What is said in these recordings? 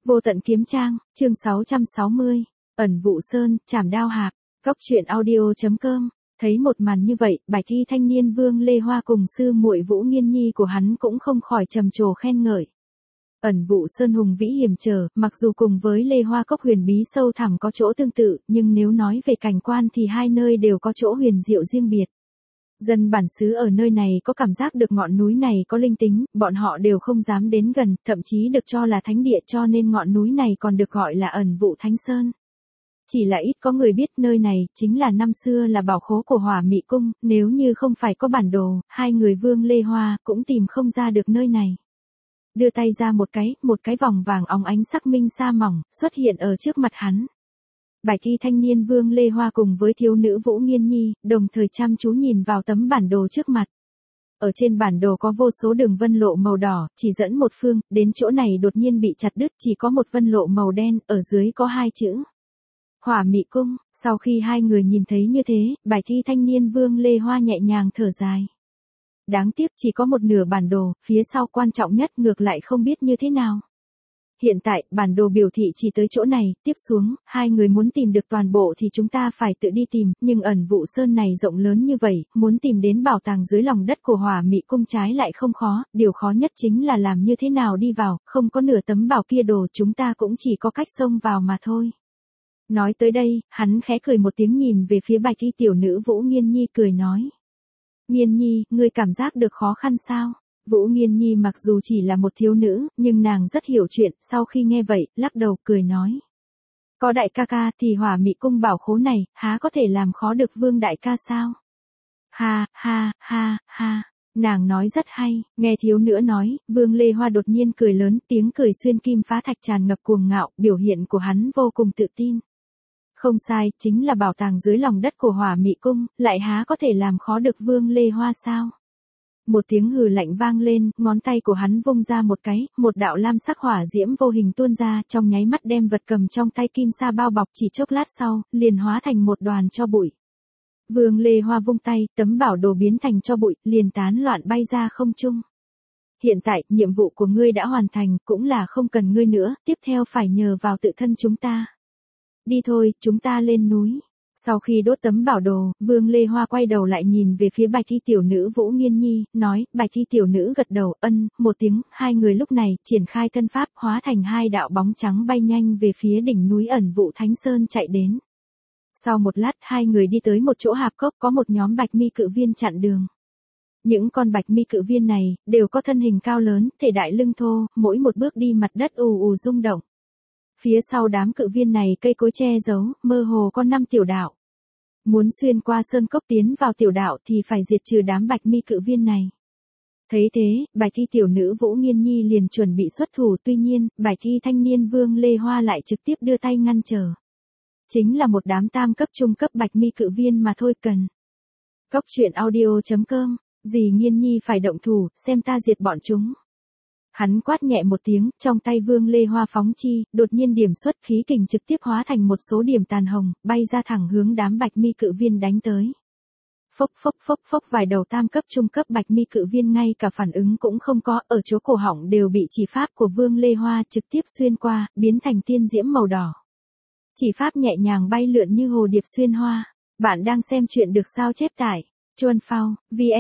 Vô tận kiếm trang, chương 660, ẩn vụ sơn, trảm đao hạc, góc truyện audio.com. Thấy một màn như vậy, bài thi thanh niên Vương Lê Hoa cùng sư muội Vũ Nghiên Nhi của hắn cũng không khỏi trầm trồ khen ngợi. Ẩn vụ sơn hùng vĩ hiểm trở, mặc dù cùng với Lê Hoa Cốc huyền bí sâu thẳm có chỗ tương tự, nhưng nếu nói về cảnh quan thì hai nơi đều có chỗ huyền diệu riêng biệt. Dân bản xứ ở nơi này có cảm giác được ngọn núi này có linh tính, bọn họ đều không dám đến gần, thậm chí được cho là thánh địa, cho nên ngọn núi này còn được gọi là ẩn vụ thánh sơn. Chỉ là ít có người biết nơi này chính là năm xưa là bảo khố của Hỏa Mị Cung, nếu như không phải có bản đồ, hai người Vương Lê Hoa cũng tìm không ra được nơi này. Đưa tay ra một cái vòng vàng óng ánh sắc minh sa mỏng xuất hiện ở trước mặt hắn. Bài thi thanh niên Vương Lê Hoa cùng với thiếu nữ Vũ Nghiên Nhi, đồng thời chăm chú nhìn vào tấm bản đồ trước mặt. Ở trên bản đồ có vô số đường vân lộ màu đỏ, chỉ dẫn một phương, đến chỗ này đột nhiên bị chặt đứt, chỉ có một vân lộ màu đen, ở dưới có hai chữ. Hỏa Mị Cung. Sau khi hai người nhìn thấy như thế, bài thi thanh niên Vương Lê Hoa nhẹ nhàng thở dài. Đáng tiếc chỉ có một nửa bản đồ, phía sau quan trọng nhất ngược lại không biết như thế nào. Hiện tại, bản đồ biểu thị chỉ tới chỗ này, tiếp xuống, hai người muốn tìm được toàn bộ thì chúng ta phải tự đi tìm, nhưng ẩn vụ sơn này rộng lớn như vậy, muốn tìm đến bảo tàng dưới lòng đất của Hỏa Mị Cung trái lại không khó, điều khó nhất chính là làm như thế nào đi vào, không có nửa tấm bảo kia đồ chúng ta cũng chỉ có cách xông vào mà thôi. Nói tới đây, hắn khẽ cười một tiếng nhìn về phía bài thi tiểu nữ Vũ Nghiên Nhi cười nói. Nghiên Nhi, ngươi cảm giác được khó khăn sao? Vũ Nghiên Nhi mặc dù chỉ là một thiếu nữ, nhưng nàng rất hiểu chuyện, sau khi nghe vậy, lắc đầu cười nói. Có đại ca ca thì Hỏa Mị Cung bảo khố này, há có thể làm khó được Vương đại ca sao? Ha, ha, ha, ha, nàng nói rất hay, nghe thiếu nữ nói, Vương Lê Hoa đột nhiên cười lớn, tiếng cười xuyên kim phá thạch tràn ngập cuồng ngạo, biểu hiện của hắn vô cùng tự tin. Không sai, chính là bảo tàng dưới lòng đất của Hỏa Mị Cung, lại há có thể làm khó được Vương Lê Hoa sao? Một tiếng hừ lạnh vang lên, ngón tay của hắn vung ra một cái, một đạo lam sắc hỏa diễm vô hình tuôn ra, trong nháy mắt đem vật cầm trong tay kim sa bao bọc, chỉ chốc lát sau, liền hóa thành một đoàn tro bụi. Vương Lê Hoa vung tay, tấm bảo đồ biến thành tro bụi, liền tán loạn bay ra không trung. Hiện tại, nhiệm vụ của ngươi đã hoàn thành, cũng là không cần ngươi nữa, tiếp theo phải nhờ vào tự thân chúng ta. Đi thôi, chúng ta lên núi. Sau khi đốt tấm bảo đồ, Vương Lê Hoa quay đầu lại nhìn về phía bài thi tiểu nữ Vũ Nghiên Nhi, nói, bài thi tiểu nữ gật đầu, một tiếng, hai người lúc này, triển khai thân pháp, hóa thành hai đạo bóng trắng bay nhanh về phía đỉnh núi ẩn vụ Thánh Sơn chạy đến. Sau một lát, hai người đi tới một chỗ hạp cốc có một nhóm bạch mi cự viên chặn đường. Những con bạch mi cự viên này, đều có thân hình cao lớn, thể đại lưng thô, mỗi một bước đi mặt đất ù ù rung động. Phía sau đám cự viên này cây cối che giấu, mơ hồ có 5 tiểu đạo. Muốn xuyên qua sơn cốc tiến vào tiểu đạo thì phải diệt trừ đám bạch mi cự viên này. Thấy thế, bài thi tiểu nữ Vũ Nghiên Nhi liền chuẩn bị xuất thủ, tuy nhiên, bài thi thanh niên Vương Lê Hoa lại trực tiếp đưa tay ngăn trở. Chính là một đám tam cấp trung cấp bạch mi cự viên mà thôi cần. Góc truyện audio.com, dì Nghiên Nhi phải động thủ, xem ta diệt bọn chúng. Hắn quát nhẹ một tiếng, trong tay Vương Lê Hoa phóng chi, đột nhiên điểm xuất khí kình trực tiếp hóa thành một số điểm tàn hồng, bay ra thẳng hướng đám bạch mi cự viên đánh tới. Phốc phốc phốc phốc vài đầu tam cấp trung cấp bạch mi cự viên ngay cả phản ứng cũng không có, ở chỗ cổ họng đều bị chỉ pháp của Vương Lê Hoa trực tiếp xuyên qua, biến thành tiên diễm màu đỏ. Chỉ pháp nhẹ nhàng bay lượn như hồ điệp xuyên hoa. Bạn đang xem chuyện được sao chép tải. Chuan phao,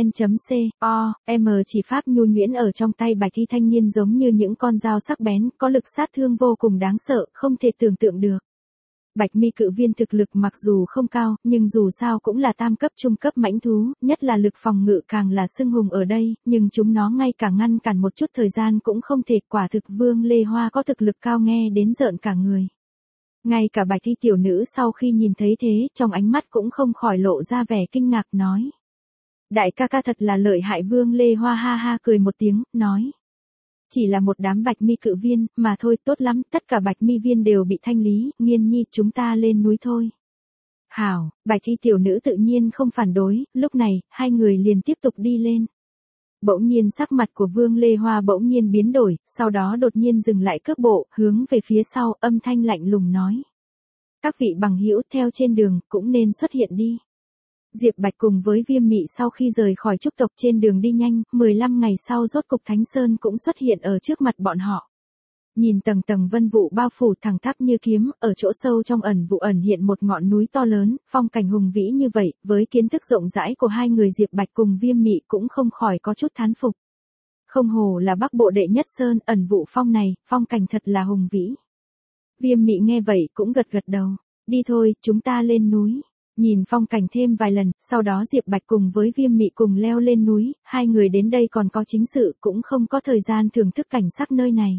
vn.co.m chỉ pháp nhu nhuyễn ở trong tay bài thi thanh niên giống như những con dao sắc bén, có lực sát thương vô cùng đáng sợ, không thể tưởng tượng được. Bạch mi cự viên thực lực mặc dù không cao, nhưng dù sao cũng là tam cấp trung cấp mãnh thú, nhất là lực phòng ngự càng là xưng hùng ở đây, nhưng chúng nó ngay cả ngăn cản một chút thời gian cũng không thể, quả thực Vương Lê Hoa có thực lực cao nghe đến rợn cả người. Ngay cả bài thi tiểu nữ sau khi nhìn thấy thế, trong ánh mắt cũng không khỏi lộ ra vẻ kinh ngạc nói. Đại ca ca thật là lợi hại. Vương Lê Hoa ha ha cười một tiếng, nói. Chỉ là một đám bạch mi cự viên, mà thôi, tốt lắm, tất cả bạch mi viên đều bị thanh lý, Nghiên Nhi chúng ta lên núi thôi. Hảo, bài thi tiểu nữ tự nhiên không phản đối, lúc này, hai người liền tiếp tục đi lên. Bỗng nhiên sắc mặt của Vương Lê Hoa bỗng nhiên biến đổi, sau đó đột nhiên dừng lại cước bộ, hướng về phía sau, âm thanh lạnh lùng nói. Các vị bằng hữu theo trên đường, cũng nên xuất hiện đi. Diệp Bạch cùng với Viêm Mị sau khi rời khỏi trúc tộc trên đường đi nhanh, 15 ngày sau rốt cục Thánh Sơn cũng xuất hiện ở trước mặt bọn họ. Nhìn tầng tầng vân vụ bao phủ thẳng tắp như kiếm, ở chỗ sâu trong ẩn vụ ẩn hiện một ngọn núi to lớn, phong cảnh hùng vĩ như vậy, với kiến thức rộng rãi của hai người Diệp Bạch cùng Viêm Mị cũng không khỏi có chút thán phục. Không hổ là Bắc Bộ đệ nhất sơn, ẩn vụ phong này, phong cảnh thật là hùng vĩ. Viêm Mị nghe vậy cũng gật gật đầu. Đi thôi, chúng ta lên núi. Nhìn phong cảnh thêm vài lần, sau đó Diệp Bạch cùng với Viêm Mị cùng leo lên núi, hai người đến đây còn có chính sự, cũng không có thời gian thưởng thức cảnh sắc nơi này.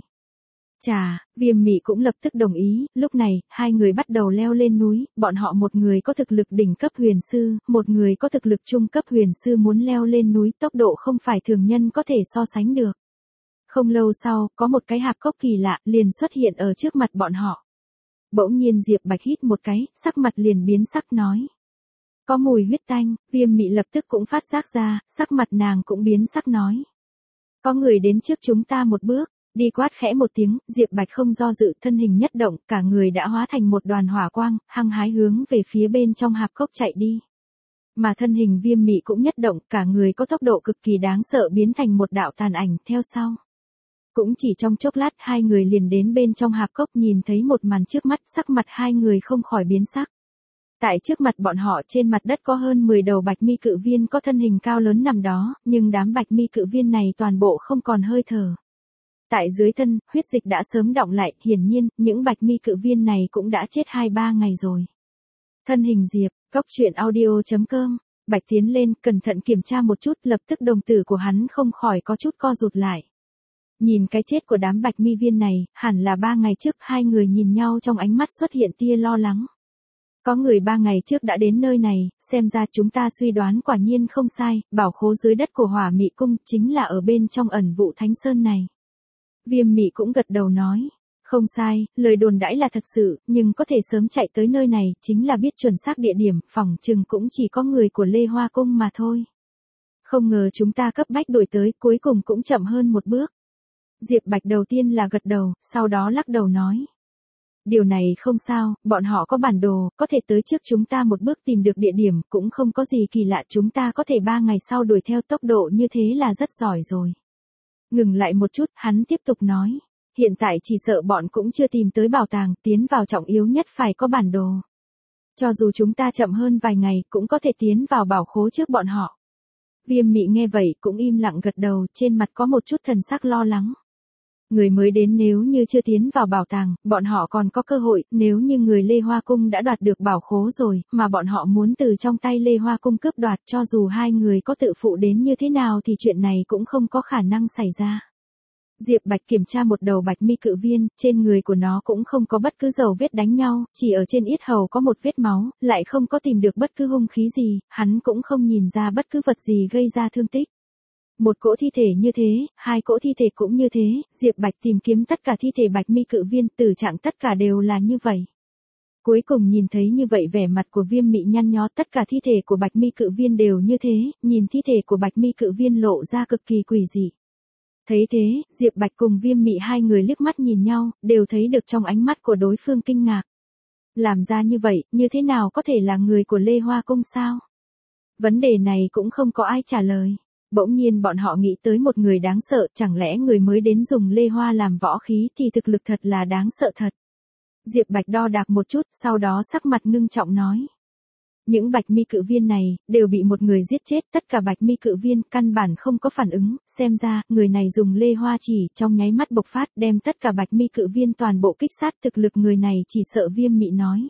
Chà, Viêm Mị cũng lập tức đồng ý, lúc này, hai người bắt đầu leo lên núi, bọn họ một người có thực lực đỉnh cấp huyền sư, một người có thực lực trung cấp huyền sư muốn leo lên núi, tốc độ không phải thường nhân có thể so sánh được. Không lâu sau, có một cái hạp cốc kỳ lạ liền xuất hiện ở trước mặt bọn họ. Bỗng nhiên Diệp Bạch hít một cái, sắc mặt liền biến sắc nói. Có mùi huyết tanh, Viêm Mị lập tức cũng phát giác ra, sắc mặt nàng cũng biến sắc nói. Có người đến trước chúng ta một bước. Đi quát khẽ một tiếng, Diệp Bạch không do dự, thân hình nhất động, cả người đã hóa thành một đoàn hỏa quang, hăng hái hướng về phía bên trong hạp cốc chạy đi. Mà thân hình Viêm Mị cũng nhất động, cả người có tốc độ cực kỳ đáng sợ biến thành một đạo tàn ảnh theo sau. Cũng chỉ trong chốc lát hai người liền đến bên trong hạp cốc, nhìn thấy một màn trước mắt, sắc mặt hai người không khỏi biến sắc. Tại trước mặt bọn họ trên mặt đất có hơn 10 đầu bạch mi cự viên có thân hình cao lớn nằm đó, nhưng đám bạch mi cự viên này toàn bộ không còn hơi thở. Tại dưới thân, huyết dịch đã sớm đọng lại, hiển nhiên, những bạch mi cự viên này cũng đã chết 2-3 ngày rồi. Thân hình Diệp, Cốc Truyện Audio.com, Bạch tiến lên, cẩn thận kiểm tra một chút, lập tức đồng tử của hắn không khỏi có chút co rụt lại. Nhìn cái chết của đám bạch mi viên này, hẳn là 3 ngày trước hai người nhìn nhau trong ánh mắt xuất hiện tia lo lắng. Có người 3 ngày trước đã đến nơi này, xem ra chúng ta suy đoán quả nhiên không sai, bảo khố dưới đất của Hỏa Mị Cung chính là ở bên trong ẩn vụ Thánh Sơn này. Viêm Mị cũng gật đầu nói, không sai, lời đồn đãi là thật sự, nhưng có thể sớm chạy tới nơi này, chính là biết chuẩn xác địa điểm, phỏng chừng cũng chỉ có người của Lê Hoa Cung mà thôi. Không ngờ chúng ta cấp bách đuổi tới, cuối cùng cũng chậm hơn một bước. Diệp Bạch đầu tiên là gật đầu, sau đó lắc đầu nói. Điều này không sao, bọn họ có bản đồ, có thể tới trước chúng ta một bước tìm được địa điểm, cũng không có gì kỳ lạ, chúng ta có thể 3 ngày sau đuổi theo tốc độ như thế là rất giỏi rồi. Ngừng lại một chút, hắn tiếp tục nói. Hiện tại chỉ sợ bọn cũng chưa tìm tới bảo tàng, tiến vào trọng yếu nhất phải có bản đồ. Cho dù chúng ta chậm hơn vài ngày, cũng có thể tiến vào bảo khố trước bọn họ. Viêm Mị nghe vậy cũng im lặng gật đầu, trên mặt có một chút thần sắc lo lắng. Người mới đến nếu như chưa tiến vào bảo tàng, bọn họ còn có cơ hội, nếu như người Lê Hoa Cung đã đoạt được bảo khố rồi, mà bọn họ muốn từ trong tay Lê Hoa Cung cướp đoạt, cho dù hai người có tự phụ đến như thế nào thì chuyện này cũng không có khả năng xảy ra. Diệp Bạch kiểm tra một đầu bạch mi cự viên, trên người của nó cũng không có bất cứ dấu vết đánh nhau, chỉ ở trên yết hầu có một vết máu, lại không có tìm được bất cứ hung khí gì, hắn cũng không nhìn ra bất cứ vật gì gây ra thương tích. Một cỗ thi thể như thế, hai cỗ thi thể cũng như thế, Diệp Bạch tìm kiếm tất cả thi thể bạch mi cự viên, tử trạng tất cả đều là như vậy. Cuối cùng nhìn thấy như vậy vẻ mặt của Viêm Mị nhăn nhó, tất cả thi thể của bạch mi cự viên đều như thế, nhìn thi thể của bạch mi cự viên lộ ra cực kỳ quỷ dị. Thấy thế, Diệp Bạch cùng Viêm Mị hai người liếc mắt nhìn nhau, đều thấy được trong ánh mắt của đối phương kinh ngạc. Làm ra như vậy, như thế nào có thể là người của Lê Hoa Cung sao? Vấn đề này cũng không có ai trả lời. Bỗng nhiên bọn họ nghĩ tới một người đáng sợ, chẳng lẽ người mới đến dùng Lê Hoa làm võ khí thì thực lực thật là đáng sợ thật. Diệp Bạch đo đạc một chút, sau đó sắc mặt ngưng trọng nói. Những bạch mi cự viên này, đều bị một người giết chết, tất cả bạch mi cự viên, căn bản không có phản ứng, xem ra, người này dùng Lê Hoa chỉ, trong nháy mắt bộc phát, đem tất cả bạch mi cự viên toàn bộ kích sát, thực lực người này chỉ sợ Viêm Mị nói.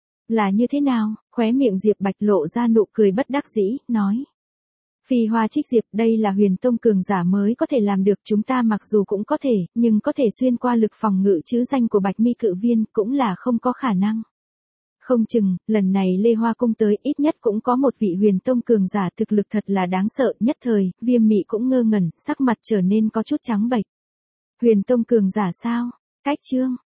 Là như thế nào, khóe miệng Diệp Bạch lộ ra nụ cười bất đắc dĩ, nói. Phi Hoa Trích Diệp, đây là Huyền Tông cường giả mới có thể làm được, chúng ta mặc dù cũng có thể, nhưng có thể xuyên qua lực phòng ngự chữ danh của bạch mi cự viên, cũng là không có khả năng. Không chừng, lần này Lê Hoa Cung tới ít nhất cũng có một vị Huyền Tông cường giả thực lực thật là đáng sợ, nhất thời, Viêm Mị cũng ngơ ngẩn, sắc mặt trở nên có chút trắng bệch. Huyền Tông cường giả sao? Cách chương